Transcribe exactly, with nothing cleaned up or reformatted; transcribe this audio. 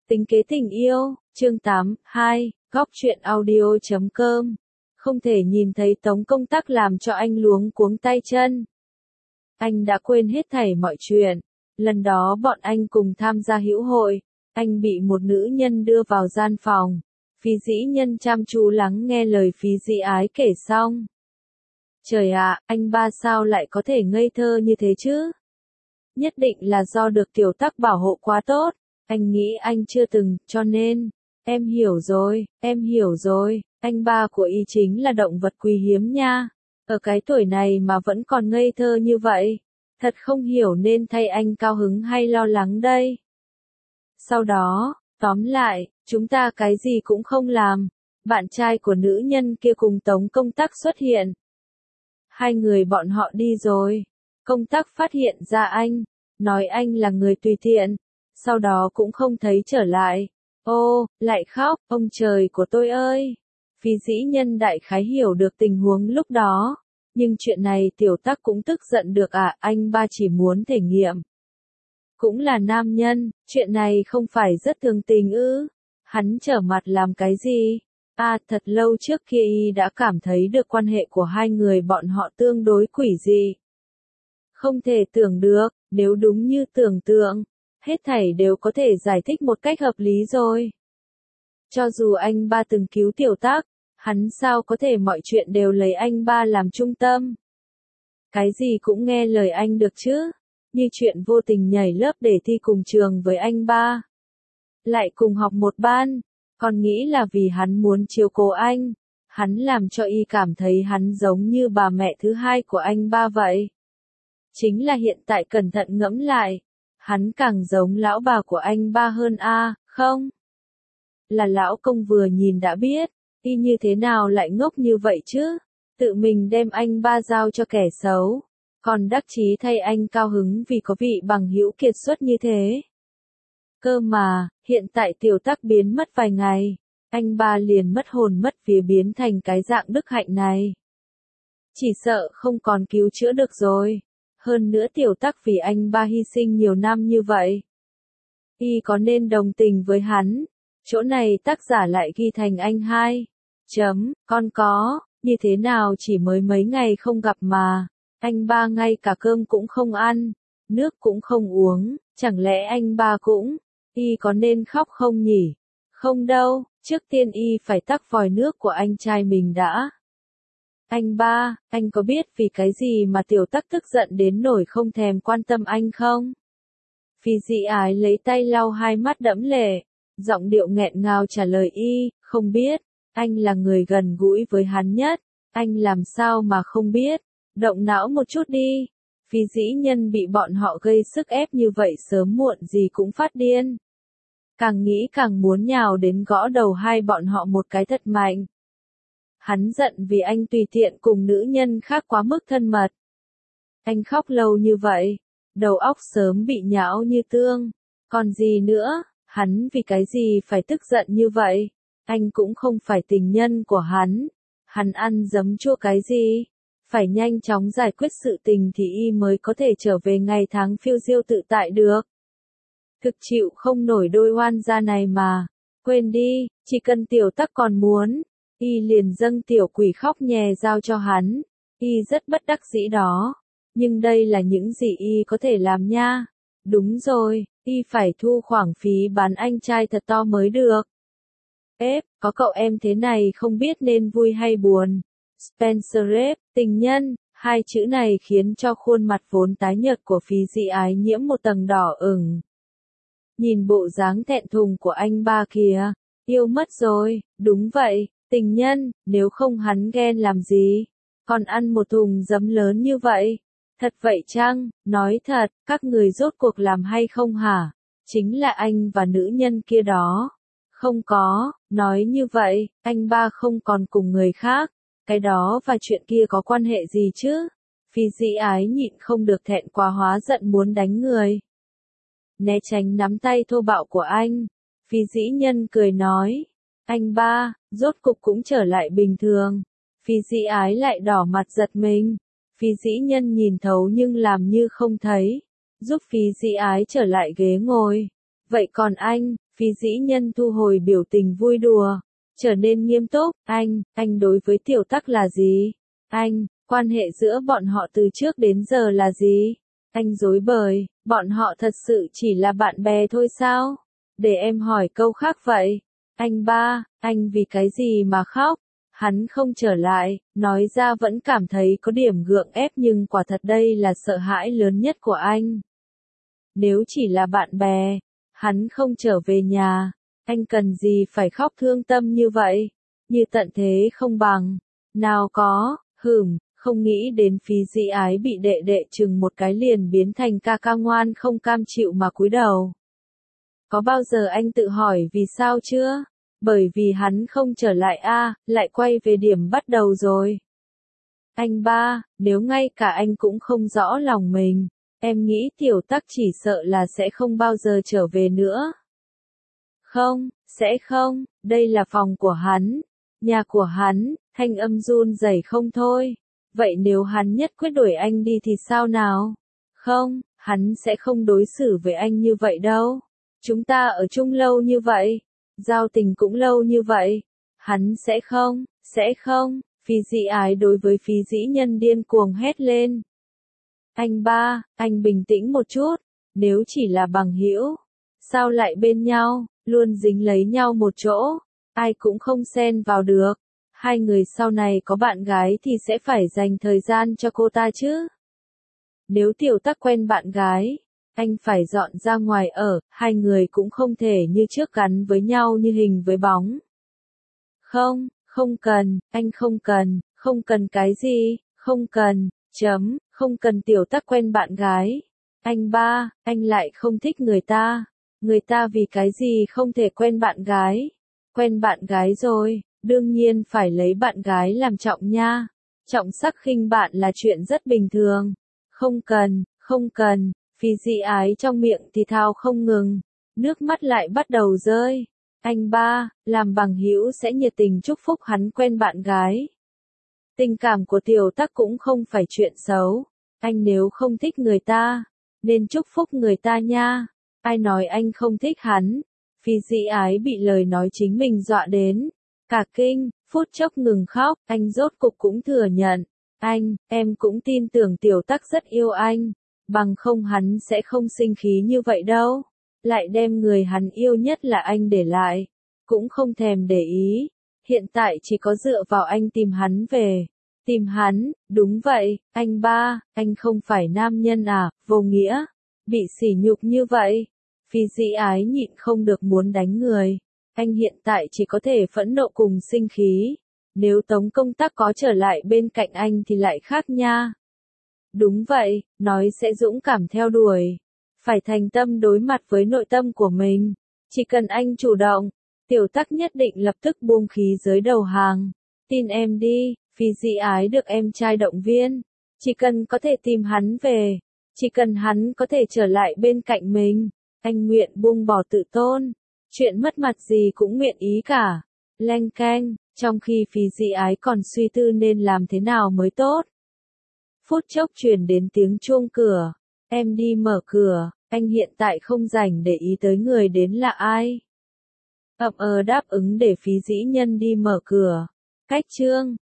Tính kế tình yêu, chương tám, hai, góc truyện audio chấm com. Không thể nhìn thấy Tống Công Tắc làm cho anh luống cuống tay chân. Anh đã quên hết thảy mọi chuyện. Lần đó bọn anh cùng tham gia hữu hội, anh bị một nữ nhân đưa vào gian phòng. Phí Dĩ Nhân chăm chú lắng nghe lời Phí Dĩ Ái kể xong. Trời ạ, anh ba sao lại có thể ngây thơ như thế chứ? Nhất định là do được Tiểu Tắc bảo hộ quá tốt. Anh nghĩ anh chưa từng, cho nên, em hiểu rồi, em hiểu rồi, anh ba của y chính là động vật quý hiếm nha. Ở cái tuổi này mà vẫn còn ngây thơ như vậy, thật không hiểu nên thay anh cao hứng hay lo lắng đây. Sau đó, tóm lại, chúng ta cái gì cũng không làm. Bạn trai của nữ nhân kia cùng Tống Công Tắc xuất hiện. Hai người bọn họ đi rồi. Công Tắc phát hiện ra anh, nói anh là người tùy tiện. Sau đó cũng không thấy trở lại. Ô, lại khóc, ông trời của tôi ơi. Phí Dĩ Nhân đại khái hiểu được tình huống lúc đó. Nhưng chuyện này Tiểu Tắc cũng tức giận được à, anh ba chỉ muốn thể nghiệm. Cũng là nam nhân, chuyện này không phải rất thường tình ư. Hắn trở mặt làm cái gì? À, thật lâu trước kia y đã cảm thấy được quan hệ của hai người bọn họ tương đối quỷ dị. Không thể tưởng được, nếu đúng như tưởng tượng. Hết thảy đều có thể giải thích một cách hợp lý rồi. Cho dù anh ba từng cứu Tiểu Tắc, hắn sao có thể mọi chuyện đều lấy anh ba làm trung tâm. Cái gì cũng nghe lời anh được chứ, như chuyện vô tình nhảy lớp để thi cùng trường với anh ba. Lại cùng học một ban, còn nghĩ là vì hắn muốn chiếu cố anh, hắn làm cho y cảm thấy hắn giống như bà mẹ thứ hai của anh ba vậy. Chính là hiện tại cẩn thận ngẫm lại. Hắn càng giống lão bà của anh ba hơn a, à, không? Là lão công vừa nhìn đã biết, y như thế nào lại ngốc như vậy chứ? Tự mình đem anh ba giao cho kẻ xấu, còn đắc chí thay anh cao hứng vì có vị bằng hữu kiệt xuất như thế. Cơ mà, hiện tại Tiểu Tắc biến mất vài ngày, anh ba liền mất hồn mất vía biến thành cái dạng đức hạnh này. Chỉ sợ không còn cứu chữa được rồi. Hơn nữa Tiểu Tắc vì anh ba hy sinh nhiều năm như vậy. Y có nên đồng tình với hắn? Chỗ này tác giả lại ghi thành anh hai. Chấm, con có, như thế nào chỉ mới mấy ngày không gặp mà. Anh ba ngay cả cơm cũng không ăn, nước cũng không uống, chẳng lẽ anh ba cũng, y có nên khóc không nhỉ? Không đâu, trước tiên y phải tắc vòi nước của anh trai mình đã. Anh ba, anh có biết vì cái gì mà Tiểu Tắc tức giận đến nỗi không thèm quan tâm anh không? Phí Dĩ Ái lấy tay lau hai mắt đẫm lệ, giọng điệu nghẹn ngào trả lời y, không biết, anh là người gần gũi với hắn nhất, anh làm sao mà không biết, động não một chút đi. Phí Dĩ Nhân bị bọn họ gây sức ép như vậy sớm muộn gì cũng phát điên. Càng nghĩ càng muốn nhào đến gõ đầu hai bọn họ một cái thật mạnh. Hắn giận vì anh tùy tiện cùng nữ nhân khác quá mức thân mật. Anh khóc lâu như vậy, đầu óc sớm bị nhão như tương. Còn gì nữa, hắn vì cái gì phải tức giận như vậy? Anh cũng không phải tình nhân của hắn. Hắn ăn giấm chua cái gì? Phải nhanh chóng giải quyết sự tình thì y mới có thể trở về ngày tháng phiêu diêu tự tại được. Thực chịu không nổi đôi oan gia này mà. Quên đi, chỉ cần Tiểu Tắc còn muốn. Y liền dâng tiểu quỷ khóc nhè giao cho hắn. Y rất bất đắc dĩ đó. Nhưng đây là những gì y có thể làm nha. Đúng rồi, y phải thu khoản phí bán anh trai thật to mới được. Ép, có cậu em thế này không biết nên vui hay buồn. Spencer Ép, tình nhân, hai chữ này khiến cho khuôn mặt vốn tái nhợt của Phí Dĩ Ái nhiễm một tầng đỏ ửng. Nhìn bộ dáng thẹn thùng của anh ba kìa, yêu mất rồi, đúng vậy. Tình nhân, nếu không hắn ghen làm gì? Còn ăn một thùng giấm lớn như vậy? Thật vậy chăng? Nói thật, các người rốt cuộc làm hay không hả? Chính là anh và nữ nhân kia đó. Không có, nói như vậy, anh ba không còn cùng người khác. Cái đó và chuyện kia có quan hệ gì chứ? Phí Dĩ Ái nhịn không được thẹn quá hóa giận muốn đánh người. Né tránh nắm tay thô bạo của anh. Phí Dĩ Nhân cười nói. Anh ba, rốt cục cũng trở lại bình thường. Phí Dĩ Ái lại đỏ mặt giật mình. Phí Dĩ Nhân nhìn thấu nhưng làm như không thấy. Giúp Phí Dĩ Ái trở lại ghế ngồi. Vậy còn anh, Phí dĩ nhân thu hồi biểu tình vui đùa, trở nên nghiêm túc, anh, anh đối với tiểu tắc là gì? Anh, quan hệ giữa bọn họ từ trước đến giờ là gì? Anh dối bời, bọn họ thật sự chỉ là bạn bè thôi sao? Để em hỏi câu khác vậy. Anh ba, anh vì cái gì mà khóc? Hắn không trở lại, nói ra vẫn cảm thấy có điểm gượng ép nhưng quả thật đây là sợ hãi lớn nhất của anh. Nếu chỉ là bạn bè, hắn không trở về nhà, anh cần gì phải khóc thương tâm như vậy? Như tận thế không bằng. Nào có, hửm, không nghĩ đến Phí Dĩ Ái bị đệ đệ chừng một cái liền biến thành ca ca ngoan không cam chịu mà cúi đầu. Có bao giờ anh tự hỏi vì sao chưa? Bởi vì hắn không trở lại a, lại quay về điểm bắt đầu rồi. Anh ba, nếu ngay cả anh cũng không rõ lòng mình, em nghĩ tiểu tắc chỉ sợ là sẽ không bao giờ trở về nữa. Không, sẽ không, đây là phòng của hắn, nhà của hắn, thanh âm run rẩy không thôi. Vậy nếu hắn nhất quyết đuổi anh đi thì sao nào? Không, hắn sẽ không đối xử với anh như vậy đâu. Chúng ta ở chung lâu như vậy, giao tình cũng lâu như vậy. Hắn sẽ không, sẽ không, Phí Dĩ Ái đối với Phí Dĩ Nhân điên cuồng hét lên. Anh ba, anh bình tĩnh một chút, nếu chỉ là bằng hữu, sao lại bên nhau, luôn dính lấy nhau một chỗ, ai cũng không xen vào được. Hai người sau này có bạn gái thì sẽ phải dành thời gian cho cô ta chứ. Nếu tiểu tắc quen bạn gái, anh phải dọn ra ngoài ở, hai người cũng không thể như trước gắn với nhau như hình với bóng. Không, không cần, anh không cần, không cần cái gì, không cần, chấm, không cần tiểu tắc quen bạn gái. Anh ba, anh lại không thích người ta. Người ta vì cái gì không thể quen bạn gái? Quen bạn gái rồi, đương nhiên phải lấy bạn gái làm trọng nha. Trọng sắc khinh bạn là chuyện rất bình thường. Không cần, không cần, Phí Dĩ Ái trong miệng thì thào không ngừng, nước mắt lại bắt đầu rơi. Anh ba, làm bằng hữu sẽ nhiệt tình chúc phúc hắn quen bạn gái. Tình cảm của tiểu tắc cũng không phải chuyện xấu. Anh nếu không thích người ta, nên chúc phúc người ta nha. Ai nói anh không thích hắn? Phí Dĩ Ái bị lời nói chính mình dọa đến. Cả kinh, phút chốc ngừng khóc, anh rốt cục cũng thừa nhận. Anh, em cũng tin tưởng tiểu tắc rất yêu anh. Bằng không hắn sẽ không sinh khí như vậy đâu. Lại đem người hắn yêu nhất là anh để lại. Cũng không thèm để ý. Hiện tại chỉ có dựa vào anh tìm hắn về. Tìm hắn, đúng vậy, anh ba, anh không phải nam nhân à, vô nghĩa. Bị sỉ nhục như vậy. Phí Dĩ Ái nhịn không được muốn đánh người. Anh hiện tại chỉ có thể phẫn nộ cùng sinh khí. Nếu Tống Công Tắc có trở lại bên cạnh anh thì lại khác nha. Đúng vậy, nói sẽ dũng cảm theo đuổi. Phải thành tâm đối mặt với nội tâm của mình. Chỉ cần anh chủ động, tiểu tắc nhất định lập tức buông khí giới đầu hàng. Tin em đi, Phí Dĩ Ái được em trai động viên. Chỉ cần có thể tìm hắn về. Chỉ cần hắn có thể trở lại bên cạnh mình. Anh nguyện buông bỏ tự tôn. Chuyện mất mặt gì cũng nguyện ý cả. Leng keng, trong khi Phí Dĩ Ái còn suy tư nên làm thế nào mới tốt. Phút chốc truyền đến tiếng chuông cửa. Em đi mở cửa, anh hiện tại không rảnh để ý tới người đến là ai. Ậm ờ đáp ứng để Phí Dĩ Nhân đi mở cửa. Cách chương